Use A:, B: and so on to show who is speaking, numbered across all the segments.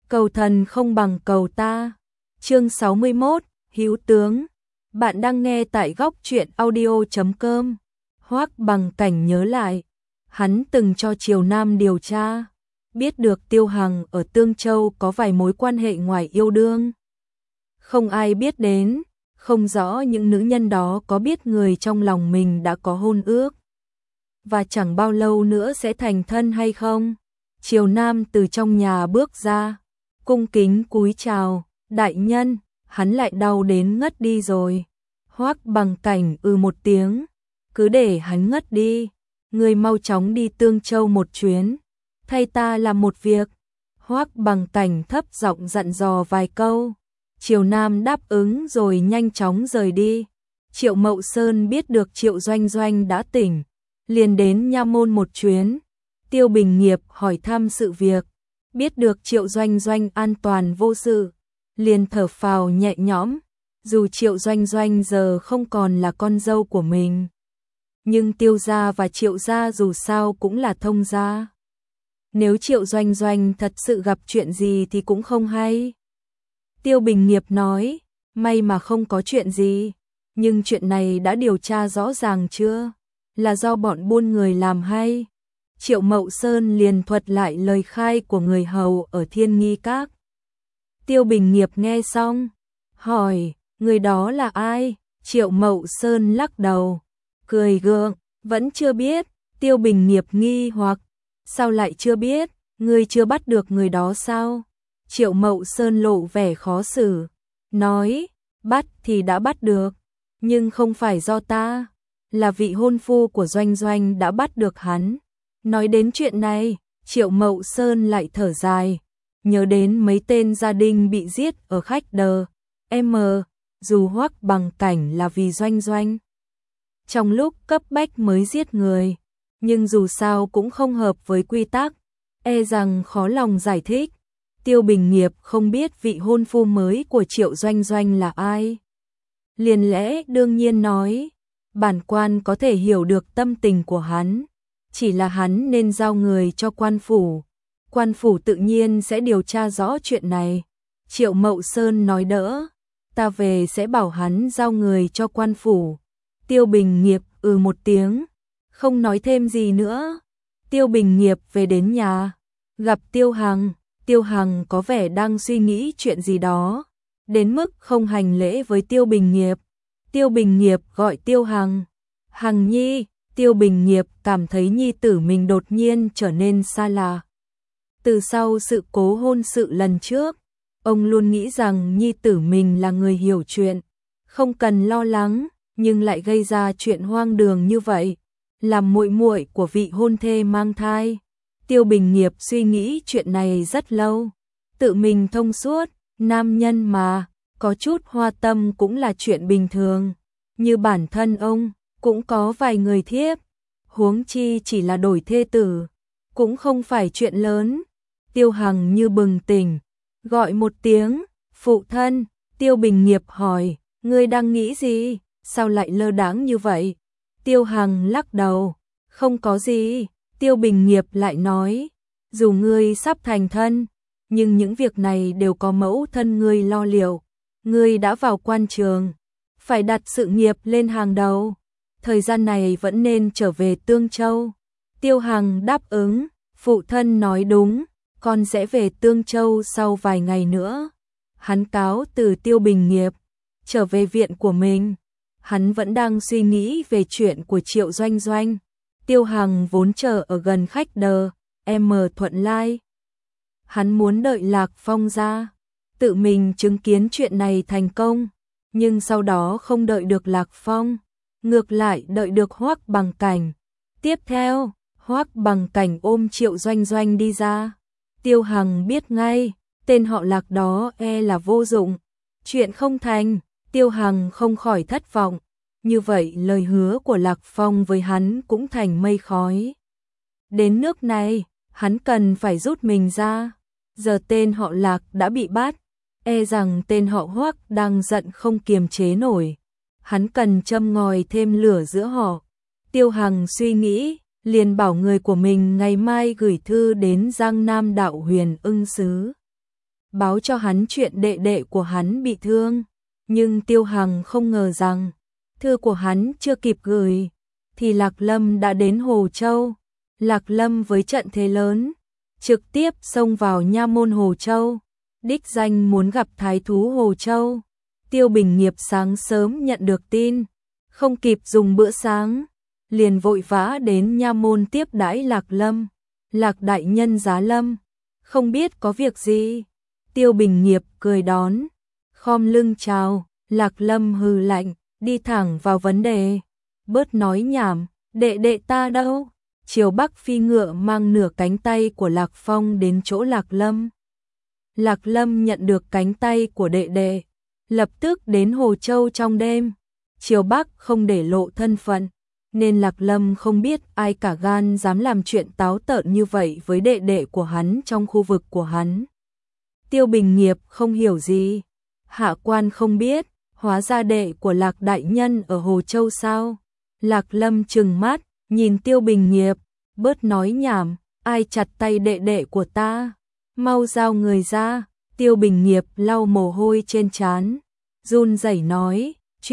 A: cầu thần không bằng cầu ta. Chương 61, Hữu tướng. Bạn đang nghe tại góc truyện audio.com. Hoắc Bằng Cảnh nhớ lại, hắn từng cho Triều Nam điều tra, biết được Tiêu Hằng ở Tương Châu có vài mối quan hệ ngoài yêu đương. Không ai biết đến, không rõ những nữ nhân đó có biết người trong lòng mình đã có hôn ước và chẳng bao lâu nữa sẽ thành thân hay không. Triều Nam từ trong nhà bước ra, cung kính cúi chào, đại nhân, hắn lại đau đến ngất đi rồi. Hoắc Bằng Cảnh một tiếng, cứ để hắn ngất đi, người mau chóng đi Tương Châu một chuyến, thay ta làm một việc. Hoắc Bằng Cảnh thấp giọng dặn dò vài câu, Triều Nam đáp ứng rồi nhanh chóng rời đi. Triệu Mậu Sơn biết được Triệu Doanh Doanh đã tỉnh, liền đến nha môn một chuyến. Tiêu Bình Nghiệp hỏi thăm sự việc, biết được Triệu Doanh Doanh an toàn vô sự, liền thở phào nhẹ nhõm. Dù Triệu Doanh Doanh giờ không còn là con dâu của mình, nhưng Tiêu gia và Triệu gia dù sao cũng là thông gia. Nếu Triệu Doanh Doanh thật sự gặp chuyện gì thì cũng không hay. Tiêu Bình Nghiệp nói, may mà không có chuyện gì, nhưng chuyện này đã điều tra rõ ràng chưa? Là do bọn buôn người làm hay? Triệu Mậu Sơn liền thuật lại lời khai của người hầu ở Thiên Nghi Các. Tiêu Bình Nghiệp nghe xong, hỏi, người đó là ai? Triệu Mậu Sơn lắc đầu, cười gượng, vẫn chưa biết. Tiêu Bình Nghiệp nghi hoặc, sao lại chưa biết? Ngươi chưa bắt được người đó sao? Triệu Mậu Sơn lộ vẻ khó xử, nói, bắt thì đã bắt được, nhưng không phải do ta, là vị hôn phu của Doanh Doanh đã bắt được hắn. Nói đến chuyện này, Triệu Mậu Sơn lại thở dài, nhớ đến mấy tên gia đình bị giết ở khách đờ, dù Hoắc Bằng Cảnh là vì Doanh Doanh trong lúc cấp bách mới giết người, nhưng dù sao cũng không hợp với quy tắc, rằng khó lòng giải thích. Tiêu Bình Nghiệp không biết vị hôn phu mới của Triệu Doanh Doanh là ai, liền lẽ đương nhiên nói, bản quan có thể hiểu được tâm tình của hắn, chỉ là hắn nên giao người cho quan phủ tự nhiên sẽ điều tra rõ chuyện này. Triệu Mậu Sơn nói đỡ, ta về sẽ bảo hắn giao người cho quan phủ. Tiêu Bình Nghiệp một tiếng, không nói thêm gì nữa. Tiêu Bình Nghiệp về đến nhà, gặp Tiêu Hằng. Tiêu Hằng có vẻ đang suy nghĩ chuyện gì đó, đến mức không hành lễ với Tiêu Bình Nghiệp. Tiêu Bình Nghiệp gọi Tiêu Hằng, Hằng nhi. Tiêu Bình Nghiệp cảm thấy nhi tử mình đột nhiên trở nên xa lạ. Từ sau sự cố hôn sự lần trước, ông luôn nghĩ rằng nhi tử mình là người hiểu chuyện, không cần lo lắng, nhưng lại gây ra chuyện hoang đường như vậy, làm muội muội của vị hôn thê mang thai. Tiêu Bình Nghiệp suy nghĩ chuyện này rất lâu, tự mình thông suốt, nam nhân mà, có chút hoa tâm cũng là chuyện bình thường, như bản thân ông cũng có vài người thiếp, huống chi chỉ là đổi thê tử, cũng không phải chuyện lớn. Tiêu Hằng như bừng tỉnh, gọi một tiếng, phụ thân. Tiêu Bình Nghiệp hỏi, ngươi đang nghĩ gì, sao lại lơ đãng như vậy? Tiêu Hằng lắc đầu, không có gì. Tiêu Bình Nghiệp lại nói, dù ngươi sắp thành thân, nhưng những việc này đều có mẫu thân ngươi lo liệu, ngươi đã vào quan trường, phải đặt sự nghiệp lên hàng đầu, thời gian này vẫn nên trở về Tương Châu. Tiêu Hằng đáp ứng, phụ thân nói đúng, con sẽ về Tương Châu sau vài ngày nữa. Hắn cáo từ Tiêu Bình Nghiệp, trở về viện của mình. Hắn vẫn đang suy nghĩ về chuyện của Triệu Doanh Doanh. Tiêu Hằng vốn chờ ở gần khách đờ, Thuận Lai. Hắn muốn đợi Lạc Phong ra, tự mình chứng kiến chuyện này thành công, nhưng sau đó không đợi được Lạc Phong, ngược lại đợi được Hoắc Bằng Cảnh. Tiếp theo, Hoắc Bằng Cảnh ôm Triệu Doanh Doanh đi ra. Tiêu Hằng biết ngay, tên họ Lạc đó là vô dụng, chuyện không thành. Tiêu Hằng không khỏi thất vọng. Như vậy lời hứa của Lạc Phong với hắn cũng thành mây khói. Đến nước này, hắn cần phải rút mình ra. Giờ tên họ Lạc đã bị bắt, rằng tên họ Hoắc đang giận không kiềm chế nổi. Hắn cần châm ngòi thêm lửa giữa họ. Tiêu Hằng suy nghĩ, liền bảo người của mình ngày mai gửi thư đến Giang Nam Đạo Huyền Ưng Sứ. báo cho hắn chuyện đệ đệ của hắn bị thương. Nhưng Tiêu Hằng không ngờ rằng, thư của hắn chưa kịp gửi, thì Lạc Lâm đã đến Hồ Châu. Lạc Lâm với trận thế lớn, trực tiếp xông vào nha môn Hồ Châu, đích danh muốn gặp thái thú Hồ Châu. Tiêu Bình Nghiệp sáng sớm nhận được tin, không kịp dùng bữa sáng, liền vội vã đến nha môn tiếp đãi Lạc Lâm. Lạc đại nhân giá lâm, không biết có việc gì. Tiêu Bình Nghiệp cười đón, khom lưng chào. Lạc Lâm hừ lạnh, đi thẳng vào vấn đề. Bớt nói nhảm, đệ đệ ta đâu? Chiều Bắc phi ngựa mang nửa cánh tay của Lạc Phong đến chỗ Lạc Lâm. Lạc Lâm nhận được cánh tay của đệ đệ, lập tức đến Hồ Châu trong đêm. Chiều Bắc không để lộ thân phận, nên Lạc Lâm không biết ai cả gan dám làm chuyện táo tợn như vậy với đệ đệ của hắn trong khu vực của hắn. Tiêu Bình Nghiệp không hiểu gì. Hạ quan không biết, hóa ra đệ của Lạc đại nhân ở Hồ Châu sao? Lạc Lâm trừng mắt, nhìn Tiêu Bình Nghiệp, bớt nói nhảm, ai chặt tay đệ đệ của ta? Mau giao người ra. Tiêu Bình Nghiệp lau mồ hôi trên trán, run rẩy nói,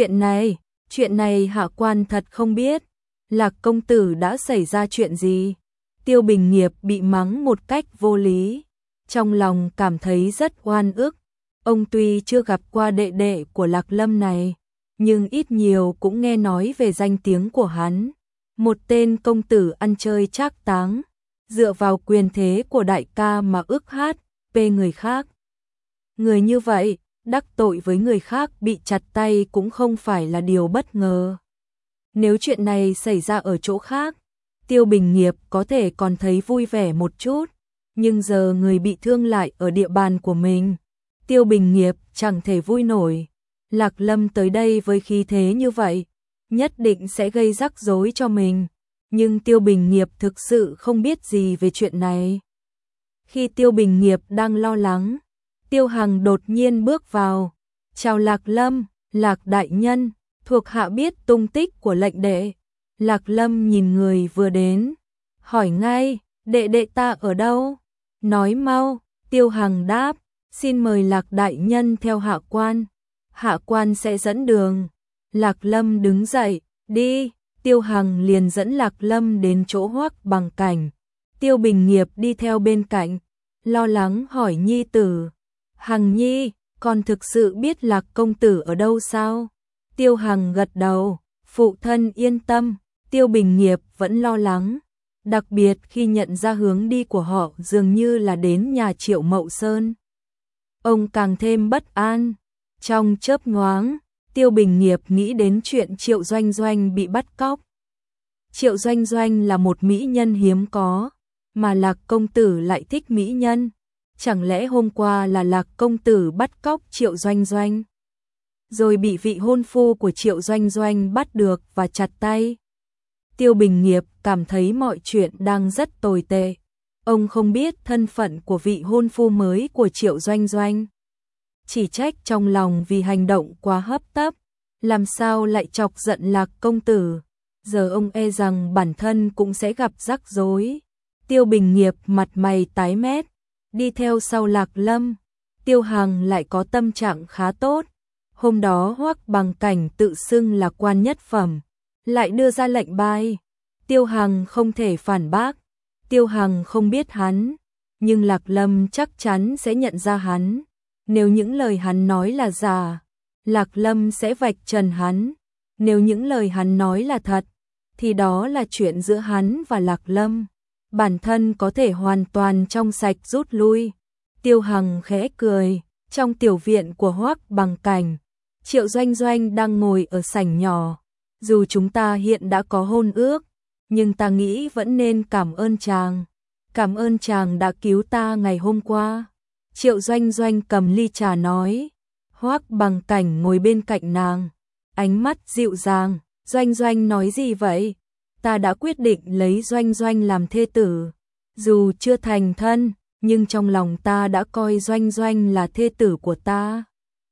A: chuyện này hạ quan thật không biết. Lạc công tử đã xảy ra chuyện gì? Tiêu Bình Nghiệp bị mắng một cách vô lý, trong lòng cảm thấy rất oan ức. Ông tuy chưa gặp qua đệ đệ của Lạc Lâm này, nhưng ít nhiều cũng nghe nói về danh tiếng của hắn. Một tên công tử ăn chơi trác táng, dựa vào quyền thế của đại ca mà ức hát về người khác. Người như vậy, đắc tội với người khác bị chặt tay cũng không phải là điều bất ngờ. Nếu chuyện này xảy ra ở chỗ khác, Tiêu Bình Nghiệp có thể còn thấy vui vẻ một chút, nhưng giờ người bị thương lại ở địa bàn của mình, Tiêu Bình Nghiệp chẳng thể vui nổi. Lạc Lâm tới đây với khí thế như vậy, nhất định sẽ gây rắc rối cho mình, nhưng Tiêu Bình Nghiệp thực sự không biết gì về chuyện này. Khi Tiêu Bình Nghiệp đang lo lắng, Tiêu Hằng đột nhiên bước vào. Chào Lạc Lâm, Lạc đại nhân, thuộc hạ biết tung tích của lệnh đệ. Lạc Lâm nhìn người vừa đến, hỏi ngay, đệ đệ ta ở đâu? Nói mau. Tiêu Hằng đáp, xin mời Lạc đại nhân theo hạ quan. Hạ quan sẽ dẫn đường. Lạc Lâm đứng dậy, đi. Tiêu Hằng liền dẫn Lạc Lâm đến chỗ Hoắc Bằng Cảnh. Tiêu Bình Nghiệp đi theo bên cạnh, lo lắng hỏi nhi tử, Hằng nhi, con thực sự biết Lạc công tử ở đâu sao? Tiêu Hằng gật đầu, phụ thân yên tâm. Tiêu Bình Nghiệp vẫn lo lắng, đặc biệt khi nhận ra hướng đi của họ dường như là đến nhà Triệu Mậu Sơn. Ông càng thêm bất an. Trong chớp nhoáng, Tiêu Bình Nghiệp nghĩ đến chuyện Triệu Doanh Doanh bị bắt cóc. Triệu Doanh Doanh là một mỹ nhân hiếm có, mà Lạc công tử lại thích mỹ nhân. Chẳng lẽ hôm qua là Lạc công tử bắt cóc Triệu Doanh Doanh, rồi bị vị hôn phu của Triệu Doanh Doanh bắt được và chặt tay? Tiêu Bình Nghiệp cảm thấy mọi chuyện đang rất tồi tệ. Ông không biết thân phận của vị hôn phu mới của Triệu Doanh Doanh, chỉ trách trong lòng vì hành động quá hấp tấp, làm sao lại chọc giận Lạc công tử. Giờ ông e rằng bản thân cũng sẽ gặp rắc rối. Tiêu Bình Nghiệp mặt mày tái mét, đi theo sau Lạc Lâm. Tiêu Hằng lại có tâm trạng khá tốt. Hôm đó Hoắc Bằng Cảnh tự xưng là quan nhất phẩm, lại đưa ra lệnh bài. Tiêu Hằng không thể phản bác. Tiêu Hằng không biết hắn, nhưng Lạc Lâm chắc chắn sẽ nhận ra hắn. Nếu những lời hắn nói là giả, Lạc Lâm sẽ vạch trần hắn. Nếu những lời hắn nói là thật, thì đó là chuyện giữa hắn và Lạc Lâm. Bản thân có thể hoàn toàn trong sạch rút lui. Tiêu Hằng khẽ cười. Trong tiểu viện của Hoắc Bằng Cảnh, Triệu Doanh Doanh đang ngồi ở sảnh nhỏ. Dù chúng ta hiện đã có hôn ước, nhưng ta nghĩ vẫn nên cảm ơn chàng. Cảm ơn chàng đã cứu ta ngày hôm qua. Triệu Doanh Doanh cầm ly trà nói. Hoắc Bằng Cảnh ngồi bên cạnh nàng, ánh mắt dịu dàng. Doanh Doanh nói gì vậy? Ta đã quyết định lấy Doanh Doanh làm thê tử. Dù chưa thành thân, nhưng trong lòng ta đã coi Doanh Doanh là thê tử của ta.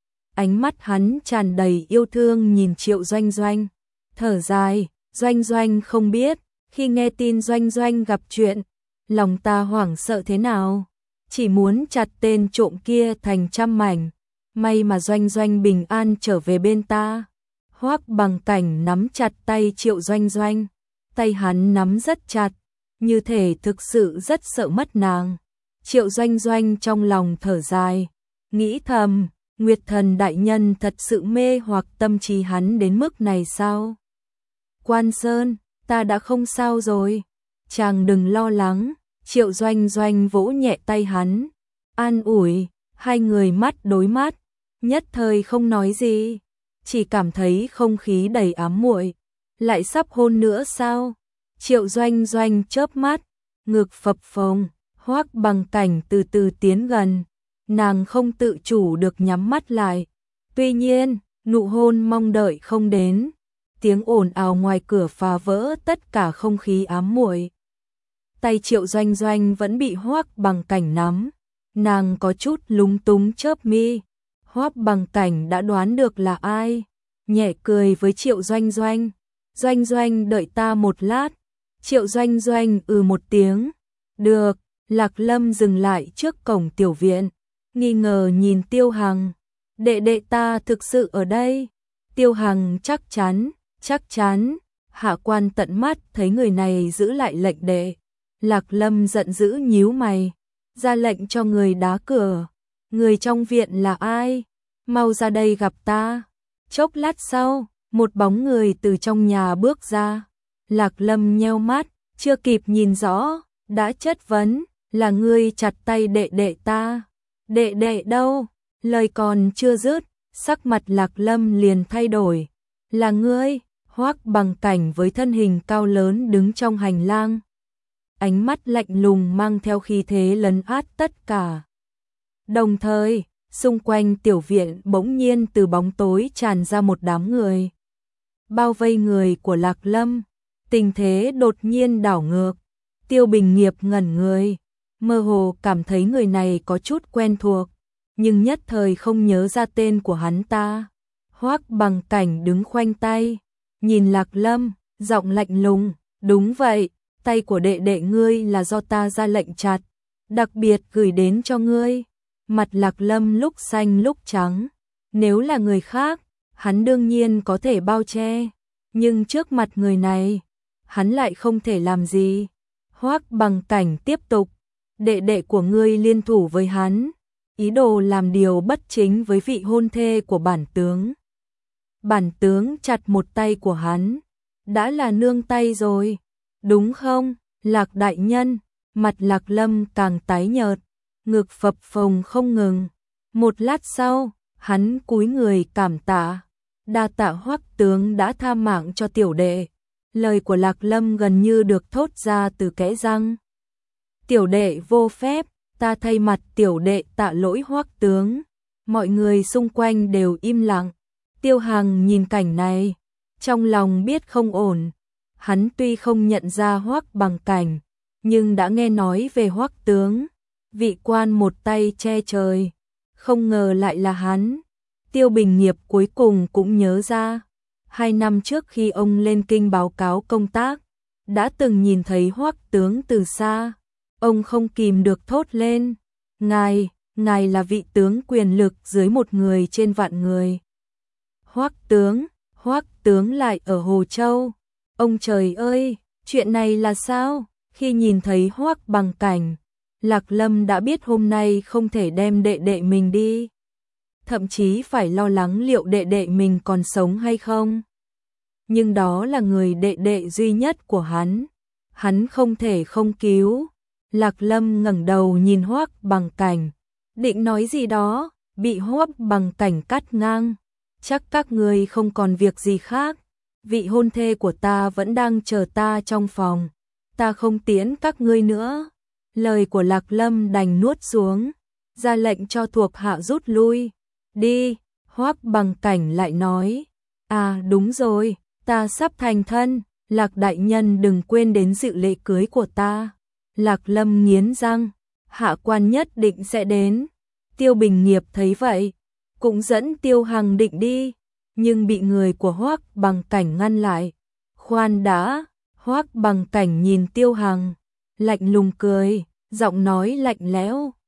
A: Ánh mắt hắn tràn đầy yêu thương nhìn Triệu Doanh Doanh, thở dài. Doanh Doanh không biết, khi nghe tin Doanh Doanh gặp chuyện, lòng ta hoảng sợ thế nào. chỉ muốn chặt tên trộm kia thành trăm mảnh, may mà Doanh Doanh bình an trở về bên ta. Hoắc Bằng Cảnh nắm chặt tay Triệu Doanh Doanh, tay hắn nắm rất chặt, như thể thực sự rất sợ mất nàng. Triệu Doanh Doanh trong lòng thở dài, nghĩ thầm, Nguyệt Thần đại nhân thật sự mê hoặc tâm trí hắn đến mức này sao? Quan Sơn, ta đã không sao rồi, chàng đừng lo lắng. Triệu Doanh Doanh vỗ nhẹ tay hắn, an ủi. Hai người mắt đối mắt, nhất thời không nói gì, chỉ cảm thấy không khí đầy ám muội. Lại sắp hôn nữa sao? Triệu Doanh Doanh chớp mắt, ngực phập phồng. Hoắc Bằng Cảnh từ từ tiến gần, nàng không tự chủ được nhắm mắt lại. Tuy nhiên, nụ hôn mong đợi không đến, tiếng ồn ào ngoài cửa phá vỡ tất cả không khí ám muội. Tay Triệu Doanh Doanh vẫn bị Hoắc Bằng Cảnh nắm, nàng có chút lúng túng chớp mi. Hoắc Bằng Cảnh đã đoán được là ai, nhẹ cười với Triệu Doanh Doanh. Doanh Doanh đợi ta một lát. Triệu Doanh Doanh một tiếng. Được. Lạc Lâm dừng lại trước cổng tiểu viện, nghi ngờ nhìn Tiêu Hằng. Đệ đệ ta thực sự ở đây. Tiêu Hằng chắc chắn. Hạ quan tận mắt thấy người này giữ lại lệnh đệ. Lạc Lâm giận dữ nhíu mày, ra lệnh cho người đá cửa. Người trong viện là ai? Mau ra đây gặp ta. Chốc lát sau, một bóng người từ trong nhà bước ra. Lạc Lâm nheo mắt, chưa kịp nhìn rõ, đã chất vấn, là ngươi chặt tay đệ đệ ta. Đệ đệ đâu? Lời còn chưa dứt, sắc mặt Lạc Lâm liền thay đổi. Là ngươi? Hoắc Bằng Cảnh với thân hình cao lớn đứng trong hành lang, ánh mắt lạnh lùng mang theo khí thế lấn át tất cả. Đồng thời, xung quanh tiểu viện bỗng nhiên từ bóng tối tràn ra một đám người, bao vây người của Lạc Lâm. Tình thế đột nhiên đảo ngược. Tiêu Bình Nghiệp ngẩn người, mơ hồ cảm thấy người này có chút quen thuộc, nhưng nhất thời không nhớ ra tên của hắn ta. Hoắc Bằng Cảnh đứng khoanh tay, nhìn Lạc Lâm, giọng lạnh lùng, đúng vậy, tay của đệ đệ ngươi là do ta ra lệnh chặt, đặc biệt gửi đến cho ngươi. Mặt Lạc Lâm lúc xanh lúc trắng, nếu là người khác, hắn đương nhiên có thể bao che, nhưng trước mặt người này, hắn lại không thể làm gì. Hoắc Bằng Cảnh tiếp tục, đệ đệ của ngươi liên thủ với hắn, ý đồ làm điều bất chính với vị hôn thê của bản tướng. Bản tướng chặt một tay của hắn, đã là nương tay rồi, đúng không, Lạc đại nhân? Mặt Lạc Lâm càng tái nhợt, ngực phập phồng không ngừng. Một lát sau, hắn cúi người cảm tạ, đa tạ Hoắc tướng đã tha mạng cho tiểu đệ. Lời của Lạc Lâm gần như được thốt ra từ kẽ răng. Tiểu đệ vô phép, ta thay mặt tiểu đệ tạ lỗi Hoắc tướng. Mọi người xung quanh đều im lặng. Tiêu Hằng nhìn cảnh này, trong lòng biết không ổn. Hắn tuy không nhận ra Hoắc Bằng Cảnh, nhưng đã nghe nói về Hoắc tướng, vị quan một tay che trời, không ngờ lại là hắn. Tiêu Bình Nghiệp cuối cùng cũng nhớ ra, 2 năm trước khi ông lên kinh báo cáo công tác, đã từng nhìn thấy Hoắc tướng từ xa. Ông không kìm được thốt lên, ngài là vị tướng quyền lực dưới một người trên vạn người. Hoắc tướng lại ở Hồ Châu. Ông trời ơi, chuyện này là sao? Khi nhìn thấy Hoắc Bằng Cảnh, Lạc Lâm đã biết hôm nay không thể đem đệ đệ mình đi, thậm chí phải lo lắng liệu đệ đệ mình còn sống hay không. Nhưng đó là người đệ đệ duy nhất của hắn không thể không cứu. Lạc Lâm ngẩng đầu nhìn Hoắc Bằng Cảnh, định nói gì đó, bị Hoắc Bằng Cảnh cắt ngang. Chắc các ngươi không còn việc gì khác, vị hôn thê của ta vẫn đang chờ ta trong phòng, ta không tiễn các ngươi nữa. Lời của Lạc Lâm đành nuốt xuống, ra lệnh cho thuộc hạ rút lui. Đi. Hoắc Bằng Cảnh lại nói, à đúng rồi, ta sắp thành thân, Lạc đại nhân đừng quên đến dự lễ cưới của ta. Lạc Lâm nghiến răng, hạ quan nhất định sẽ đến. Tiêu Bình Nghiệp thấy vậy, cũng dẫn Tiêu Hằng định đi, nhưng bị người của Hoắc Bằng Cảnh ngăn lại. Khoan đã. Hoắc Bằng Cảnh nhìn Tiêu Hằng, lạnh lùng cười, giọng nói lạnh lẽo,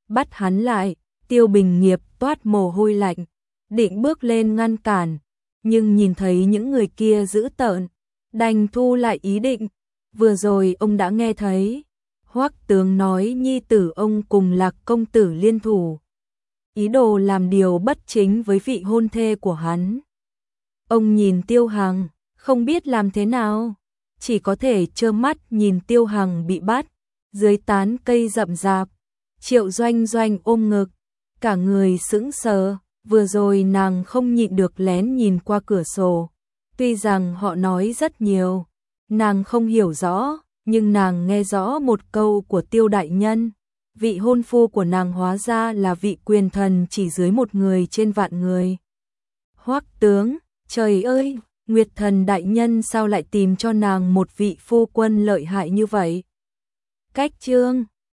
A: bắt hắn lại. Tiêu Bình Nghiệp toát mồ hôi lạnh, định bước lên ngăn cản, nhưng nhìn thấy những người kia dữ tợn, đành thu lại ý định. Vừa rồi ông đã nghe thấy Hoắc tướng nói nhi tử ông cùng Lạc công tử liên thủ, ý đồ làm điều bất chính với vị hôn thê của hắn. Ông nhìn Tiêu Hằng, không biết làm thế nào, chỉ có thể trơ mắt nhìn Tiêu Hằng bị bắt dưới tán cây rậm rạp. Triệu Doanh Doanh ôm ngực, cả người sững sờ. Vừa rồi nàng không nhịn được lén nhìn qua cửa sổ. Tuy rằng họ nói rất nhiều, nàng không hiểu rõ, nhưng nàng nghe rõ một câu của Tiêu đại nhân. Vị hôn phu của nàng hóa ra là vị quyền thần chỉ dưới một người trên vạn người. Hoắc tướng, trời ơi, Nguyệt thần đại nhân sao lại tìm cho nàng một vị phu quân lợi hại như vậy? Cách chương